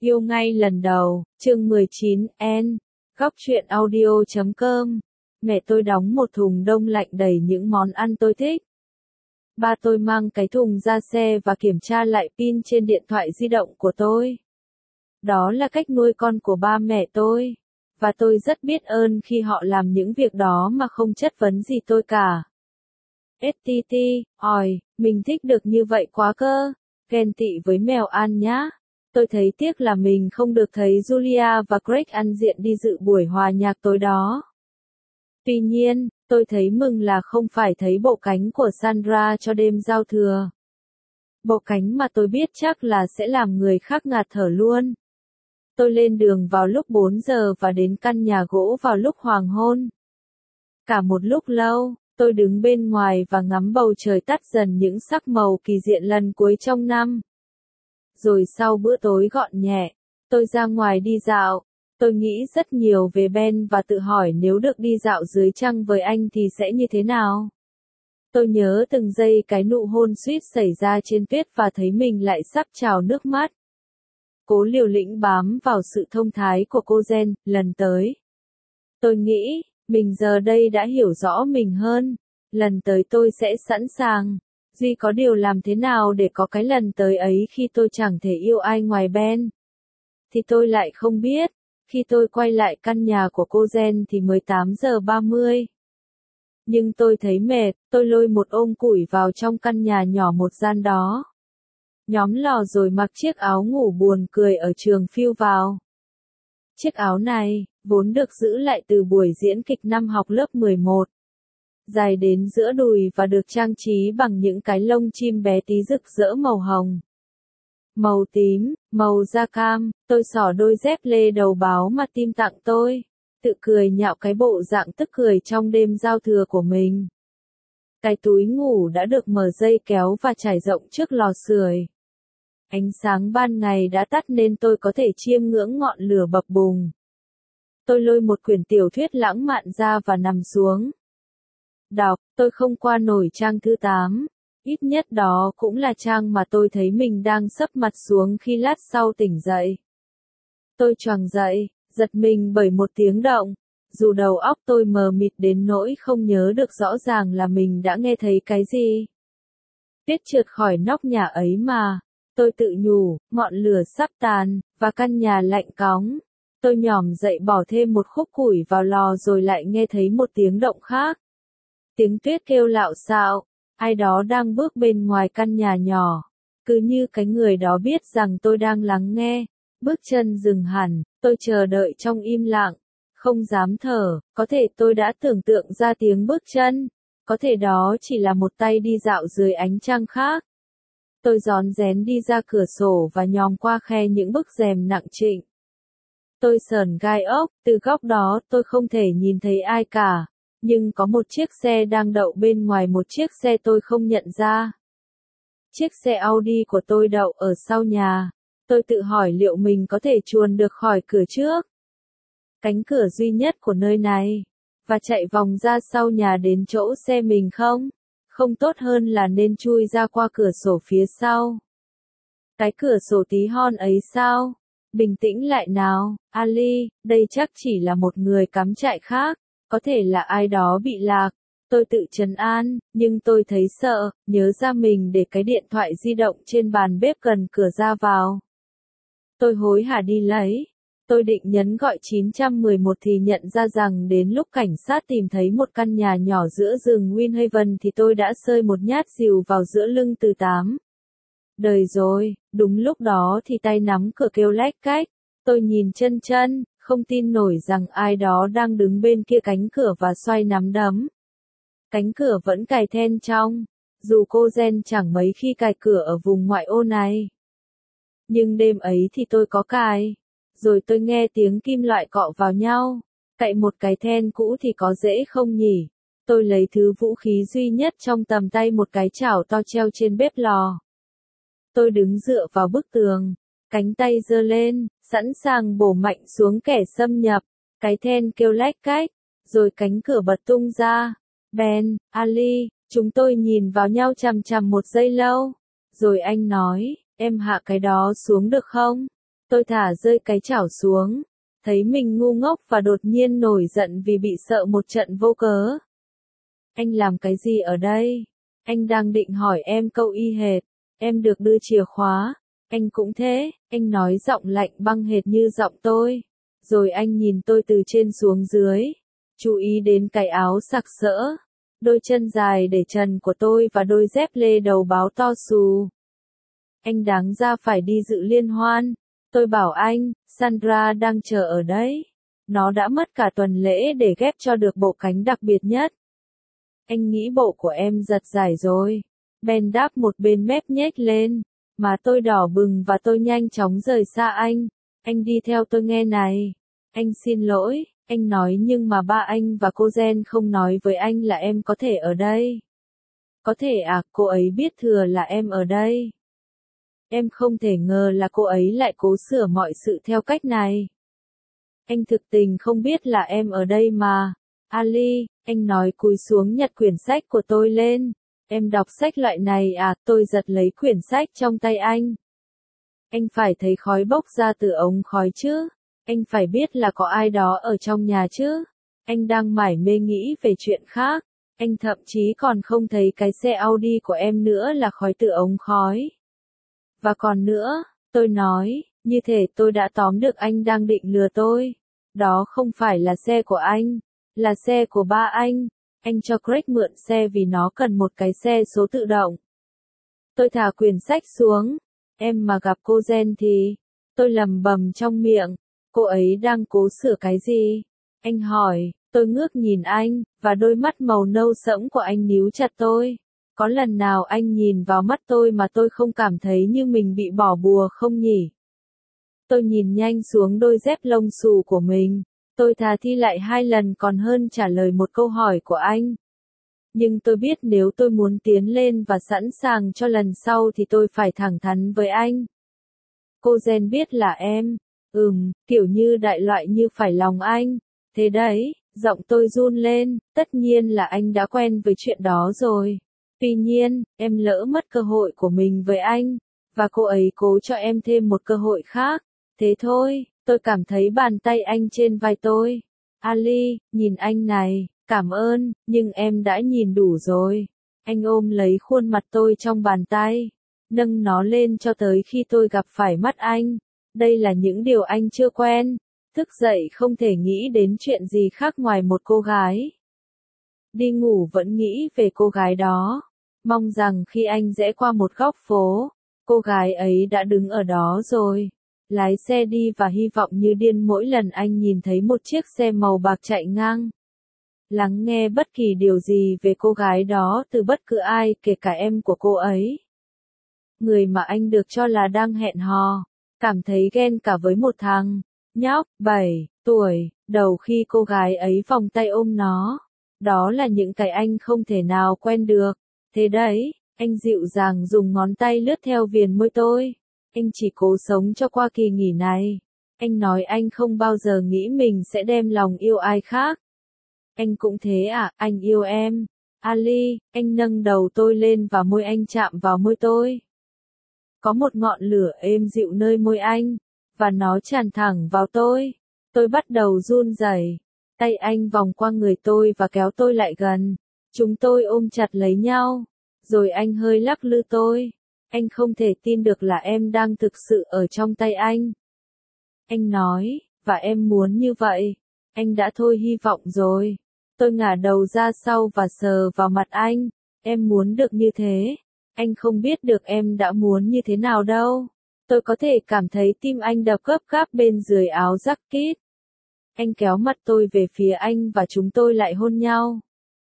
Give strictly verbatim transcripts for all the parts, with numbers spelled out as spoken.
Yêu ngay lần đầu, chương mười chín, N. Góc truyện audio chấm com. Mẹ tôi đóng một thùng đông lạnh đầy những món ăn tôi thích. Ba tôi mang cái thùng ra xe và kiểm tra lại pin trên điện thoại di động của tôi. Đó là cách nuôi con của ba mẹ tôi. Và tôi rất biết ơn khi họ làm những việc đó mà không chất vấn gì tôi cả. ét tê tê, ỏi, mình thích được như vậy quá cơ. Ghen tị với mèo An nhá. Tôi thấy tiếc là mình không được thấy Julia và Greg ăn diện đi dự buổi hòa nhạc tối đó. Tuy nhiên, tôi thấy mừng là không phải thấy bộ cánh của Sandra cho đêm giao thừa. Bộ cánh mà tôi biết chắc là sẽ làm người khác ngạt thở luôn. Tôi lên đường vào lúc bốn giờ và đến căn nhà gỗ vào lúc hoàng hôn. Cả một lúc lâu, tôi đứng bên ngoài và ngắm bầu trời tắt dần những sắc màu kỳ diệu lần cuối trong năm. Rồi sau bữa tối gọn nhẹ, tôi ra ngoài đi dạo. Tôi nghĩ rất nhiều về Ben và tự hỏi nếu được đi dạo dưới trăng với anh thì sẽ như thế nào. Tôi nhớ từng giây cái nụ hôn suýt xảy ra trên tuyết và thấy mình lại sắp trào nước mắt. Cố liều lĩnh bám vào sự thông thái của cô Jen, lần tới. Tôi nghĩ, mình giờ đây đã hiểu rõ mình hơn. Lần tới tôi sẽ sẵn sàng. Duy có điều làm thế nào để có cái lần tới ấy khi tôi chẳng thể yêu ai ngoài Ben? Thì tôi lại không biết. Khi tôi quay lại căn nhà của cô Jen thì mới tám giờ ba mươi. Nhưng tôi thấy mệt, tôi lôi một ôm củi vào trong căn nhà nhỏ một gian đó. Nhóm lò rồi mặc chiếc áo ngủ buồn cười ở trường phiêu vào. Chiếc áo này, vốn được giữ lại từ buổi diễn kịch năm học lớp mười một. Dài đến giữa đùi và được trang trí bằng những cái lông chim bé tí rực rỡ màu hồng, màu tím, màu da cam. Tôi xỏ đôi dép lê đầu báo mà Tim tặng tôi, tự cười nhạo cái bộ dạng tức cười trong đêm giao thừa của mình. Cái túi ngủ đã được mở dây kéo và trải rộng trước lò sưởi. Ánh sáng ban ngày đã tắt nên tôi có thể chiêm ngưỡng ngọn lửa bập bùng. Tôi lôi một quyển tiểu thuyết lãng mạn ra và nằm xuống. Đọc, tôi không qua nổi trang thứ tám. Ít nhất đó cũng là trang mà tôi thấy mình đang sấp mặt xuống khi lát sau tỉnh dậy. Tôi choàng dậy, giật mình bởi một tiếng động. Dù đầu óc tôi mờ mịt đến nỗi không nhớ được rõ ràng là mình đã nghe thấy cái gì. Tuyết trượt khỏi nóc nhà ấy mà. Tôi tự nhủ, ngọn lửa sắp tàn, và căn nhà lạnh cóng. Tôi nhỏm dậy bỏ thêm một khúc củi vào lò rồi lại nghe thấy một tiếng động khác. Tiếng tuyết kêu lạo xạo, ai đó đang bước bên ngoài căn nhà nhỏ. Cứ như cái người đó biết rằng tôi đang lắng nghe. Bước chân dừng hẳn, tôi chờ đợi trong im lặng, không dám thở. Có thể tôi đã tưởng tượng ra tiếng bước chân, có thể đó chỉ là một tay đi dạo dưới ánh trăng khác. Tôi rón rén đi ra cửa sổ và nhòm qua khe những bức rèm nặng trĩu. Tôi sờn gai ốc, từ góc đó tôi không thể nhìn thấy ai cả. Nhưng có một chiếc xe đang đậu bên ngoài một chiếc xe tôi không nhận ra. Chiếc xe Audi của tôi đậu ở sau nhà. Tôi tự hỏi liệu mình có thể chuồn được khỏi cửa trước, cánh cửa duy nhất của nơi này, và chạy vòng ra sau nhà đến chỗ xe mình không? Không tốt hơn là nên chui ra qua cửa sổ phía sau. Cái cửa sổ tí hon ấy sao? Bình tĩnh lại nào, Ali, đây chắc chỉ là một người cắm trại khác. Có thể là ai đó bị lạc. Tôi tự trấn an, nhưng tôi thấy sợ, nhớ ra mình để cái điện thoại di động trên bàn bếp gần cửa ra vào. Tôi hối hả đi lấy. Tôi định nhấn gọi chín một một thì nhận ra rằng đến lúc cảnh sát tìm thấy một căn nhà nhỏ giữa rừng Winhaven thì tôi đã sơi một nhát rìu vào giữa lưng từ tám. Đời rồi, đúng lúc đó thì tay nắm cửa kêu lách cách. Tôi nhìn chân chân, không tin nổi rằng ai đó đang đứng bên kia cánh cửa và xoay nắm đấm. Cánh cửa vẫn cài then trong, dù cô Jen chẳng mấy khi cài cửa ở vùng ngoại ô này. Nhưng đêm ấy thì tôi có cài. Rồi tôi nghe tiếng kim loại cọ vào nhau. Cạy một cái then cũ thì có dễ không nhỉ? Tôi lấy thứ vũ khí duy nhất trong tầm tay, một cái chảo to treo trên bếp lò. Tôi đứng dựa vào bức tường, cánh tay giơ lên, sẵn sàng bổ mạnh xuống kẻ xâm nhập. Cái then kêu lách cách, rồi cánh cửa bật tung ra. Ben, Ali, chúng tôi nhìn vào nhau chằm chằm một giây lâu. Rồi anh nói, em hạ cái đó xuống được không? Tôi thả rơi cái chảo xuống, thấy mình ngu ngốc và đột nhiên nổi giận vì bị sợ một trận vô cớ. Anh làm cái gì ở đây? Anh đang định hỏi em câu y hệt, em được đưa chìa khóa, anh cũng thế, anh nói giọng lạnh băng hệt như giọng tôi. Rồi anh nhìn tôi từ trên xuống dưới, chú ý đến cái áo sặc sỡ, đôi chân dài để trần của tôi và đôi dép lê đầu báo to xù. Anh đáng ra phải đi dự liên hoan. Tôi bảo anh, Sandra đang chờ ở đấy. Nó đã mất cả tuần lễ để ghép cho được bộ cánh đặc biệt nhất. Anh nghĩ bộ của em giật giải rồi. Ben đáp một bên mép nhếch lên. Má tôi đỏ bừng và tôi nhanh chóng rời xa anh. Anh đi theo tôi nghe này. Anh xin lỗi, anh nói nhưng mà ba anh và cô Jen không nói với anh là em có thể ở đây. Có thể à, cô ấy biết thừa là em ở đây. Em không thể ngờ là cô ấy lại cố sửa mọi sự theo cách này. Anh thực tình không biết là em ở đây mà. Ali, anh nói cúi xuống nhặt quyển sách của tôi lên. Em đọc sách loại này à, tôi giật lấy quyển sách trong tay anh. Anh phải thấy khói bốc ra từ ống khói chứ. Anh phải biết là có ai đó ở trong nhà chứ. Anh đang mải mê nghĩ về chuyện khác. Anh thậm chí còn không thấy cái xe Audi của em nữa là khói từ ống khói. Và còn nữa, tôi nói, như thể tôi đã tóm được anh đang định lừa tôi. Đó không phải là xe của anh, là xe của ba anh. Anh cho Craig mượn xe vì nó cần một cái xe số tự động. Tôi thả quyển sách xuống. Em mà gặp cô Jen thì... Tôi lầm bầm trong miệng. Cô ấy đang cố sửa cái gì? Anh hỏi, tôi ngước nhìn anh, và đôi mắt màu nâu sẫm của anh níu chặt tôi. Có lần nào anh nhìn vào mắt tôi mà tôi không cảm thấy như mình bị bỏ bùa không nhỉ? Tôi nhìn nhanh xuống đôi dép lông xù của mình. Tôi thà thi lại hai lần còn hơn trả lời một câu hỏi của anh. Nhưng tôi biết nếu tôi muốn tiến lên và sẵn sàng cho lần sau thì tôi phải thẳng thắn với anh. Cô Jen biết là em. Ừm, kiểu như đại loại như phải lòng anh. Thế đấy, giọng tôi run lên, tất nhiên là anh đã quen với chuyện đó rồi. Tuy nhiên, em lỡ mất cơ hội của mình với anh, và cô ấy cố cho em thêm một cơ hội khác. Thế thôi, tôi cảm thấy bàn tay anh trên vai tôi. Ali, nhìn anh này, cảm ơn, nhưng em đã nhìn đủ rồi. Anh ôm lấy khuôn mặt tôi trong bàn tay, nâng nó lên cho tới khi tôi gặp phải mắt anh. Đây là những điều anh chưa quen. Thức dậy không thể nghĩ đến chuyện gì khác ngoài một cô gái. Đi ngủ vẫn nghĩ về cô gái đó. Mong rằng khi anh rẽ qua một góc phố, cô gái ấy đã đứng ở đó rồi. Lái xe đi và hy vọng như điên mỗi lần anh nhìn thấy một chiếc xe màu bạc chạy ngang. Lắng nghe bất kỳ điều gì về cô gái đó từ bất cứ ai, kể cả em của cô ấy. Người mà anh được cho là đang hẹn hò. Cảm thấy ghen cả với một thằng nhóc bảy tuổi, đầu khi cô gái ấy vòng tay ôm nó. Đó là những cái anh không thể nào quen được. Thế đấy, anh dịu dàng dùng ngón tay lướt theo viền môi tôi. Anh chỉ cố sống cho qua kỳ nghỉ này. Anh nói anh không bao giờ nghĩ mình sẽ đem lòng yêu ai khác. Anh cũng thế à, anh yêu em. Ali, anh nâng đầu tôi lên và môi anh chạm vào môi tôi. Có một ngọn lửa êm dịu nơi môi anh, và nó tràn thẳng vào tôi. Tôi bắt đầu run rẩy. Tay anh vòng qua người tôi và kéo tôi lại gần. Chúng tôi ôm chặt lấy nhau. Rồi anh hơi lắc lư tôi. Anh không thể tin được là em đang thực sự ở trong tay anh. Anh nói, và em muốn như vậy. Anh đã thôi hy vọng rồi. Tôi ngả đầu ra sau và sờ vào mặt anh. Em muốn được như thế. Anh không biết được em đã muốn như thế nào đâu. Tôi có thể cảm thấy tim anh đập gấp gáp bên dưới áo jacket. Anh kéo mặt tôi về phía anh và chúng tôi lại hôn nhau.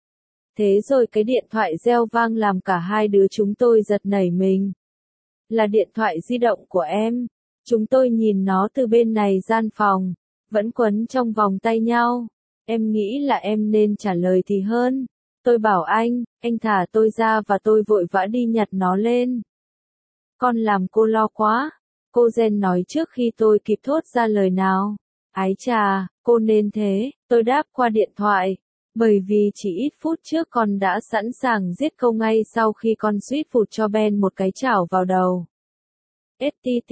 Thế rồi cái điện thoại reo vang làm cả hai đứa chúng tôi giật nảy mình. Là điện thoại di động của em. Chúng tôi nhìn nó từ bên này gian phòng, vẫn quấn trong vòng tay nhau. Em nghĩ là em nên trả lời thì hơn. Tôi bảo anh, anh thả tôi ra và tôi vội vã đi nhặt nó lên. Con làm cô lo quá. Cô Jen nói trước khi tôi kịp thốt ra lời nào. Ái chà, cô nên thế, tôi đáp qua điện thoại. Bởi vì chỉ ít phút trước con đã sẵn sàng giết câu ngay sau khi con suýt phụt cho Ben một cái chảo vào đầu. ét tê tê,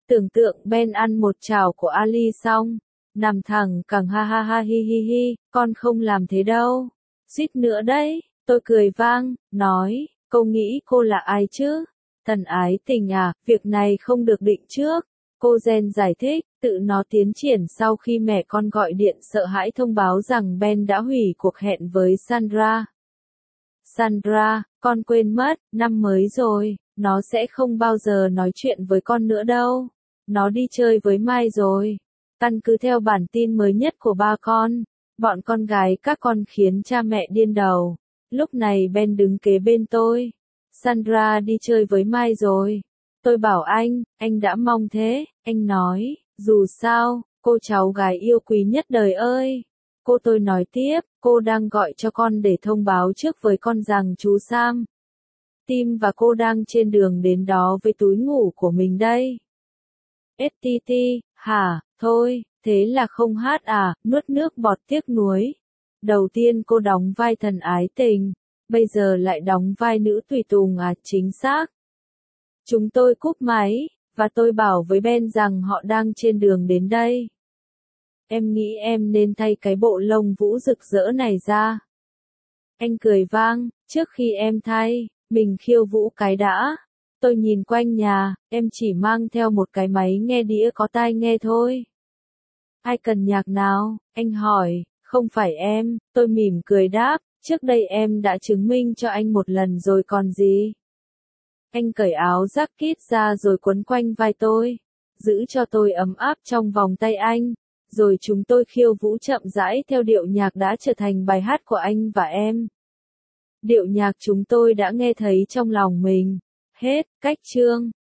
Tưởng tượng Ben ăn một chảo của Ali xong, nằm thẳng cẳng ha ha ha hi hi hi, con không làm thế đâu. Suýt nữa đấy, tôi cười vang, nói, cô nghĩ cô là ai chứ? Thần ái tình à, việc này không được định trước. Cô Jen giải thích, tự nó tiến triển sau khi mẹ con gọi điện sợ hãi thông báo rằng Ben đã hủy cuộc hẹn với Sandra. Sandra, con quên mất, năm mới rồi, nó sẽ không bao giờ nói chuyện với con nữa đâu. Nó đi chơi với Mai rồi. Căn cứ theo bản tin mới nhất của ba con, bọn con gái các con khiến cha mẹ điên đầu. Lúc này Ben đứng kế bên tôi. Sandra đi chơi với Mai rồi. Tôi bảo anh, anh đã mong thế, anh nói, dù sao, cô cháu gái yêu quý nhất đời ơi. Cô tôi nói tiếp, cô đang gọi cho con để thông báo trước với con rằng chú Sam, Tim và cô đang trên đường đến đó với túi ngủ của mình đây. ét tê tê, hả, thôi, thế là không hát à, nuốt nước bọt tiếc nuối. Đầu tiên cô đóng vai thần ái tình, bây giờ lại đóng vai nữ tùy tùng à, chính xác. Chúng tôi cúp máy, và tôi bảo với Ben rằng họ đang trên đường đến đây. Em nghĩ em nên thay cái bộ lông vũ rực rỡ này ra. Anh cười vang, trước khi em thay, mình khiêu vũ cái đã. Tôi nhìn quanh nhà, em chỉ mang theo một cái máy nghe đĩa có tai nghe thôi. Ai cần nhạc nào? Anh hỏi, không phải em, tôi mỉm cười đáp, trước đây em đã chứng minh cho anh một lần rồi còn gì. Anh cởi áo jacket ra rồi quấn quanh vai tôi, giữ cho tôi ấm áp trong vòng tay anh, rồi chúng tôi khiêu vũ chậm rãi theo điệu nhạc đã trở thành bài hát của anh và em. Điệu nhạc chúng tôi đã nghe thấy trong lòng mình. Hết, cách chương.